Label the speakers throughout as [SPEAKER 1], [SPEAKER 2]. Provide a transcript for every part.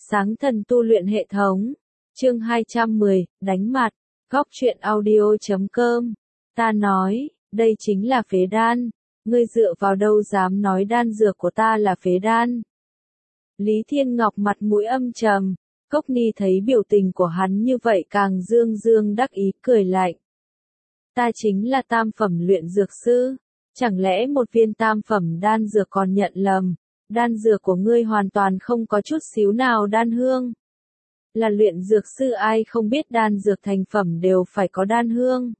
[SPEAKER 1] Sáng thần tu luyện hệ thống. Chương 210, đánh mặt. Góc truyện audio.com. Ta nói, đây chính là phế đan. Ngươi dựa vào đâu dám nói đan dược của ta là phế đan? Lý Thiên Ngọc mặt mũi âm trầm. Cốc Ni thấy biểu tình của hắn như vậy càng dương dương đắc ý cười lạnh. Ta chính là tam phẩm luyện dược sư. Chẳng lẽ một viên tam phẩm đan dược còn nhận lầm? Đan dược của ngươi hoàn toàn không có chút xíu nào đan hương. Là luyện dược sư ai không biết đan dược thành phẩm đều phải có đan hương.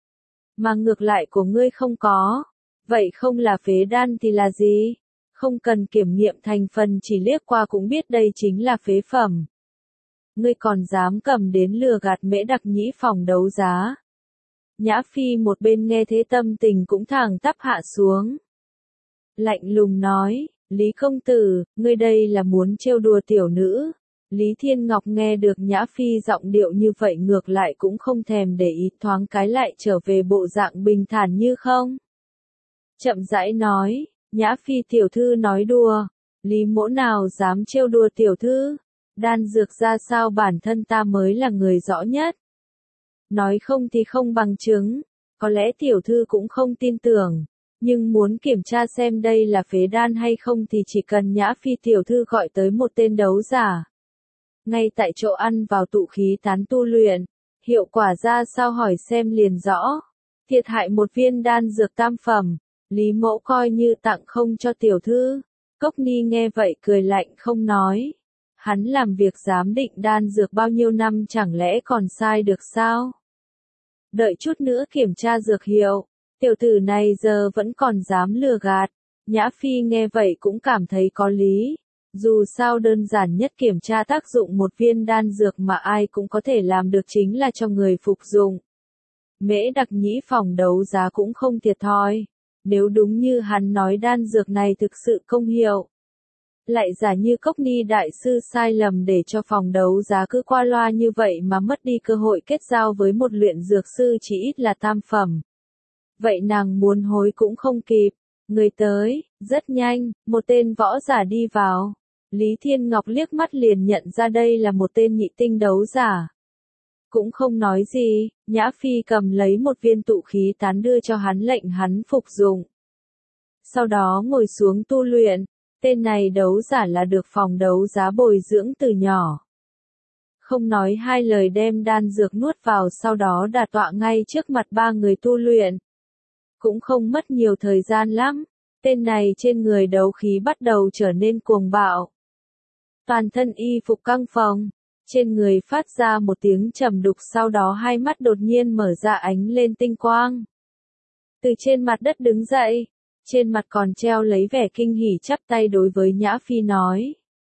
[SPEAKER 1] Mà ngược lại của ngươi không có. Vậy không là phế đan thì là gì? Không cần kiểm nghiệm thành phần chỉ liếc qua cũng biết đây chính là phế phẩm. Ngươi còn dám cầm đến lừa gạt Mễ Đặc Nhĩ phòng đấu giá. Nhã Phi một bên nghe thế tâm tình cũng thẳng tắp hạ xuống. Lạnh lùng nói, Lý công tử, ngươi đây là muốn trêu đùa tiểu nữ. Lý Thiên Ngọc nghe được Nhã Phi giọng điệu như vậy ngược lại cũng không thèm để ý, thoáng cái lại trở về bộ dạng bình thản như không. Chậm rãi nói, Nhã Phi tiểu thư nói đùa, Lý mỗ nào dám trêu đùa tiểu thư, đan dược ra sao bản thân ta mới là người rõ nhất. Nói không thì không bằng chứng, có lẽ tiểu thư cũng không tin tưởng. Nhưng muốn kiểm tra xem đây là phế đan hay không thì chỉ cần Nhã Phi tiểu thư gọi tới một tên đấu giả. Ngay tại chỗ ăn vào tụ khí tán tu luyện, hiệu quả ra sao hỏi xem liền rõ. Thiệt hại một viên đan dược tam phẩm, Lý mẫu coi như tặng không cho tiểu thư. Cốc Ni nghe vậy cười lạnh không nói. Hắn làm việc giám định đan dược bao nhiêu năm chẳng lẽ còn sai được sao? Đợi chút nữa kiểm tra dược hiệu. Tiểu tử này giờ vẫn còn dám lừa gạt. Nhã Phi nghe vậy cũng cảm thấy có lý. Dù sao đơn giản nhất kiểm tra tác dụng một viên đan dược mà ai cũng có thể làm được chính là cho người phục dụng. Mễ Đặc Nhĩ phòng đấu giá cũng không thiệt thòi. Nếu đúng như hắn nói đan dược này thực sự công hiệu. Lại giả như Cốc Ni đại sư sai lầm để cho phòng đấu giá cứ qua loa như vậy mà mất đi cơ hội kết giao với một luyện dược sư chỉ ít là tam phẩm. Vậy nàng muốn hối cũng không kịp. Người tới, rất nhanh, một tên võ giả đi vào. Lý Thiên Ngọc liếc mắt liền nhận ra đây là một tên nhị tinh đấu giả. Cũng không nói gì, Nhã Phi cầm lấy một viên tụ khí tán đưa cho hắn lệnh hắn phục dụng. Sau đó ngồi xuống tu luyện, tên này đấu giả là được phòng đấu giá bồi dưỡng từ nhỏ. Không nói hai lời đem đan dược nuốt vào sau đó đả tọa ngay trước mặt ba người tu luyện. Cũng không mất nhiều thời gian lắm, tên này trên người đấu khí bắt đầu trở nên cuồng bạo. Toàn thân y phục căng phồng, trên người phát ra một tiếng trầm đục sau đó hai mắt đột nhiên mở ra ánh lên tinh quang. Từ trên mặt đất đứng dậy, trên mặt còn treo lấy vẻ kinh hỉ chắp tay đối với Nhã Phi nói.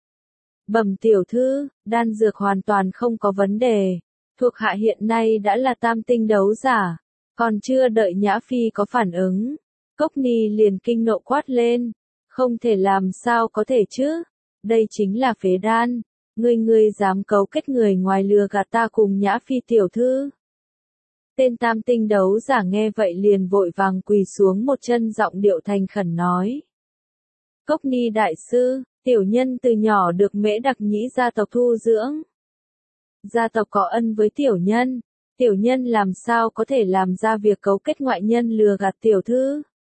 [SPEAKER 1] Bẩm tiểu thư, đan dược hoàn toàn không có vấn đề, thuộc hạ hiện nay đã là tam tinh đấu giả. Còn chưa đợi Nhã Phi có phản ứng, Cốc Ni liền kinh nộ quát lên, không thể làm sao có thể chứ, đây chính là phế đan, ngươi dám cấu kết người ngoài lừa gạt ta cùng Nhã Phi tiểu thư. Tên tam tinh đấu giả nghe vậy liền vội vàng quỳ xuống một chân giọng điệu thành khẩn nói. Cốc Ni đại sư, tiểu nhân từ nhỏ được Mễ Đặc Nhĩ gia tộc thu dưỡng. Gia tộc có ân với tiểu nhân làm sao có thể làm ra việc cấu kết ngoại nhân lừa gạt tiểu thư.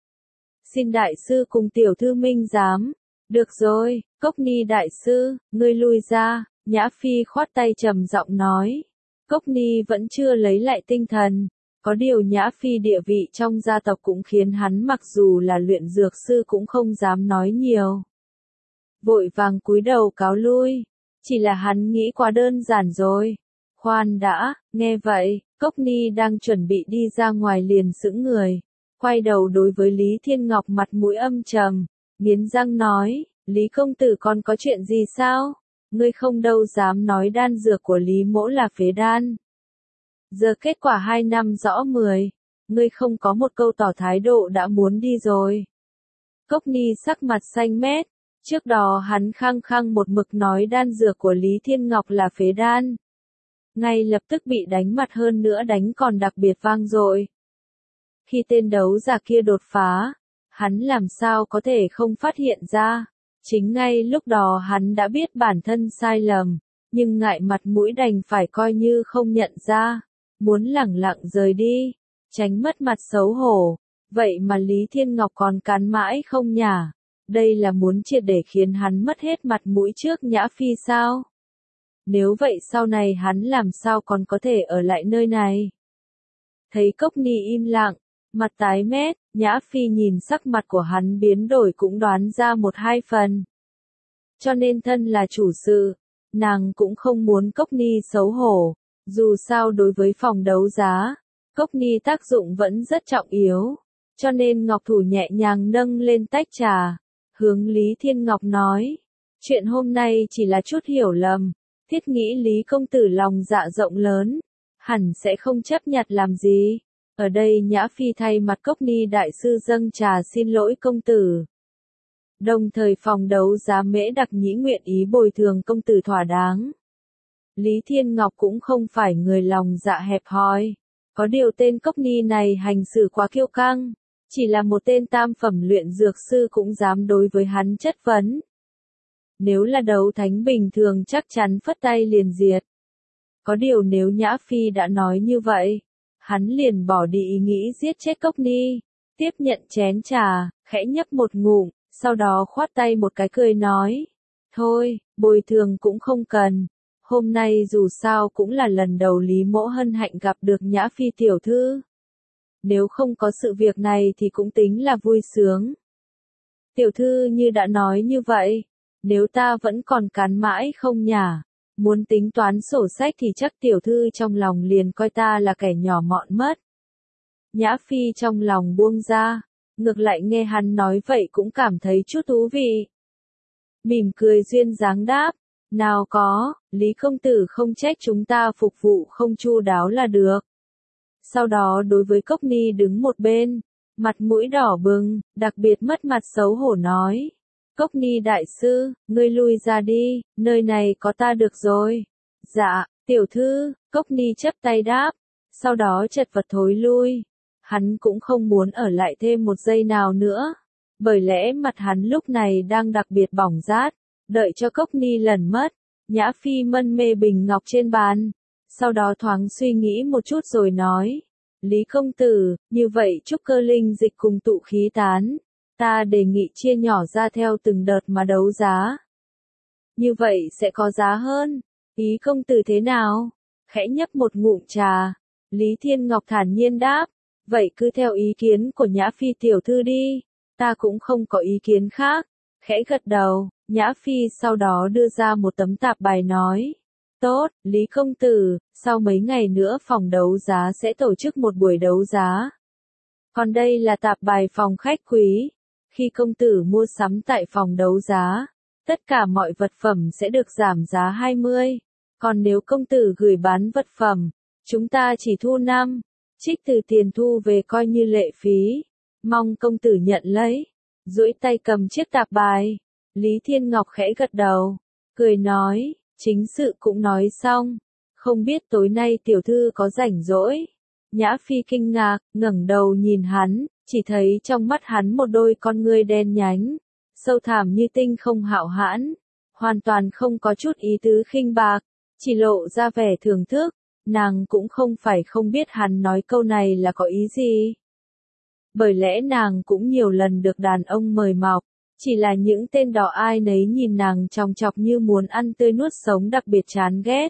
[SPEAKER 1] Xin đại sư cùng tiểu thư minh giám. Được rồi, Cốc Ni đại sư, ngươi lui ra, Nhã Phi khoát tay trầm giọng nói. Cốc Ni vẫn chưa lấy lại tinh thần, có điều Nhã Phi địa vị trong gia tộc cũng khiến hắn mặc dù là luyện dược sư cũng không dám nói nhiều. Vội vàng cúi đầu cáo lui, chỉ là hắn nghĩ quá đơn giản rồi. Khoan đã, nghe vậy, Cốc Ni đang chuẩn bị đi ra ngoài liền sững người, quay đầu đối với Lý Thiên Ngọc mặt mũi âm trầm, nghiến răng nói, Lý công tử còn có chuyện gì sao? Ngươi không đâu dám nói đan dược của Lý mỗ là phế đan. Giờ kết quả 2 năm rõ 10, ngươi không có một câu tỏ thái độ đã muốn đi rồi. Cốc Ni sắc mặt xanh mét, trước đó hắn khăng khăng một mực nói đan dược của Lý Thiên Ngọc là phế đan. Ngay lập tức bị đánh mặt hơn nữa đánh còn đặc biệt vang dội. Khi tên đấu giả kia đột phá, hắn làm sao có thể không phát hiện ra, Chính ngay lúc đó hắn đã biết bản thân sai lầm, nhưng ngại mặt mũi đành phải coi như không nhận ra, muốn lẳng lặng rời đi, tránh mất mặt xấu hổ. Vậy mà Lý Thiên Ngọc còn cắn mãi không nhả, đây là muốn triệt để khiến hắn mất hết mặt mũi trước Nhã Phi sao? Nếu vậy sau này hắn làm sao còn có thể ở lại nơi này? Thấy Cốc Ni im lặng, mặt tái mét, Nhã Phi nhìn sắc mặt của hắn biến đổi cũng đoán ra một hai phần. Cho nên thân là chủ sự, nàng cũng không muốn Cốc Ni xấu hổ, dù sao đối với phòng đấu giá, Cốc Ni tác dụng vẫn rất trọng yếu, cho nên Ngọc Thủ nhẹ nhàng nâng lên tách trà, hướng Lý Thiên Ngọc nói, chuyện hôm nay chỉ là chút hiểu lầm, thiết nghĩ Lý công tử lòng dạ rộng lớn, hẳn sẽ không chấp nhặt làm gì. Ở đây Nhã Phi thay mặt Cốc Ni đại sư dâng trà xin lỗi công tử. Đồng thời phòng đấu giá Mễ Đặc Nhĩ nguyện ý bồi thường công tử thỏa đáng. Lý Thiên Ngọc cũng không phải người lòng dạ hẹp hòi. Có điều tên Cốc Ni này hành xử quá kiêu căng. Chỉ là một tên tam phẩm luyện dược sư cũng dám đối với hắn chất vấn. Nếu là đấu thánh bình thường chắc chắn phất tay liền diệt. Có điều nếu Nhã Phi đã nói như vậy, hắn liền bỏ đi ý nghĩ giết chết Cốc Ni, tiếp nhận chén trà, khẽ nhấp một ngụm, sau đó khoát tay một cái cười nói, thôi, bồi thường cũng không cần, hôm nay dù sao cũng là lần đầu Lý Mỗ hân hạnh gặp được Nhã Phi tiểu thư. Nếu không có sự việc này thì cũng tính là vui sướng. Tiểu thư như đã nói như vậy, nếu ta vẫn còn cắn mãi không nhả, muốn tính toán sổ sách thì chắc tiểu thư trong lòng liền coi ta là kẻ nhỏ mọn mất. Nhã Phi trong lòng buông ra, ngược lại nghe hắn nói vậy cũng cảm thấy chút thú vị. Mỉm cười duyên dáng đáp, nào có, Lý công tử không trách chúng ta phục vụ không chu đáo là được. Sau đó đối với Cốc Ni đứng một bên, mặt mũi đỏ bừng, đặc biệt mất mặt xấu hổ nói. Cốc Ni đại sư, ngươi lui ra đi, nơi này có ta được rồi. Dạ, tiểu thư, Cốc Ni chắp tay đáp, sau đó chật vật thối lui. Hắn cũng không muốn ở lại thêm một giây nào nữa, bởi lẽ mặt hắn lúc này đang đặc biệt bỏng rát, đợi cho Cốc Ni lần mất. Nhã Phi mân mê bình ngọc trên bàn, sau đó thoáng suy nghĩ một chút rồi nói, Lý công tử, như vậy trúc cơ linh dịch cùng tụ khí tán, ta đề nghị chia nhỏ ra theo từng đợt mà đấu giá. Như vậy sẽ có giá hơn, ý công tử thế nào? Khẽ nhấp một ngụm trà, Lý Thiên Ngọc thản nhiên đáp, vậy cứ theo ý kiến của Nhã Phi tiểu thư đi, ta cũng không có ý kiến khác. Khẽ gật đầu, Nhã Phi sau đó đưa ra một tấm tạp bài nói, tốt, Lý công tử, sau mấy ngày nữa phòng đấu giá sẽ tổ chức một buổi đấu giá. Còn đây là tạp bài phòng khách quý. Khi công tử mua sắm tại phòng đấu giá, tất cả mọi vật phẩm sẽ được giảm giá 20. Còn nếu công tử gửi bán vật phẩm, chúng ta chỉ thu 5, trích từ tiền thu về coi như lệ phí. Mong công tử nhận lấy. Duỗi tay cầm chiếc tạp bài. Lý Thiên Ngọc khẽ gật đầu, cười nói, chính sự cũng nói xong. Không biết tối nay tiểu thư có rảnh rỗi. Nhã Phi kinh ngạc, ngẩng đầu nhìn hắn, chỉ thấy trong mắt hắn một đôi con ngươi đen nhánh, sâu thẳm như tinh không hạo hãn, hoàn toàn không có chút ý tứ khinh bạc, chỉ lộ ra vẻ thưởng thức. Nàng cũng không phải không biết hắn nói câu này là có ý gì. Bởi lẽ nàng cũng nhiều lần được đàn ông mời mọc, chỉ là những tên đó ai nấy nhìn nàng chòng chọc như muốn ăn tươi nuốt sống đặc biệt chán ghét.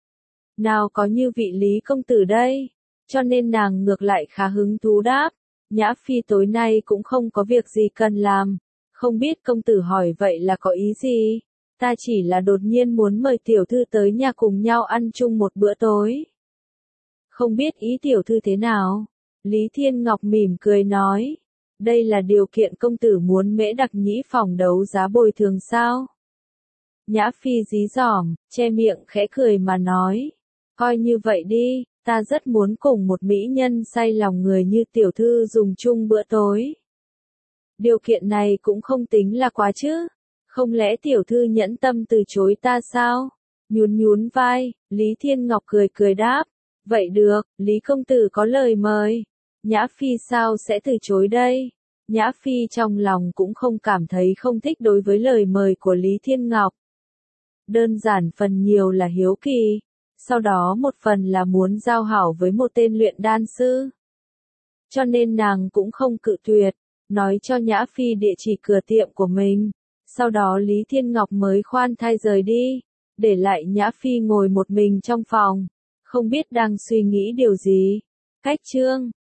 [SPEAKER 1] Nào có như vị Lý công tử đây, cho nên nàng ngược lại khá hứng thú đáp, Nhã Phi tối nay cũng không có việc gì cần làm, không biết công tử hỏi vậy là có ý gì, ta chỉ là đột nhiên muốn mời tiểu thư tới nhà cùng nhau ăn chung một bữa tối. Không biết ý tiểu thư thế nào? Lý Thiên Ngọc mỉm cười nói, đây là điều kiện công tử muốn Mễ Đặc Nhĩ phòng đấu giá bồi thường sao? Nhã Phi dí dỏm, che miệng khẽ cười mà nói, coi như vậy đi, ta rất muốn cùng một mỹ nhân say lòng người như tiểu thư dùng chung bữa tối. Điều kiện này cũng không tính là quá chứ, không lẽ tiểu thư nhẫn tâm từ chối ta sao? Nhún nhún vai, Lý Thiên Ngọc cười cười đáp, vậy được, Lý công tử có lời mời, Nhã Phi sao sẽ từ chối đây? Nhã Phi trong lòng cũng không cảm thấy không thích đối với lời mời của Lý Thiên Ngọc. Đơn giản phần nhiều là hiếu kỳ, sau đó một phần là muốn giao hảo với một tên luyện đan sư. Cho nên nàng cũng không cự tuyệt, nói cho Nhã Phi địa chỉ cửa tiệm của mình. Sau đó Lý Thiên Ngọc mới khoan thai rời đi, để lại Nhã Phi ngồi một mình trong phòng, không biết đang suy nghĩ điều gì. Cách chương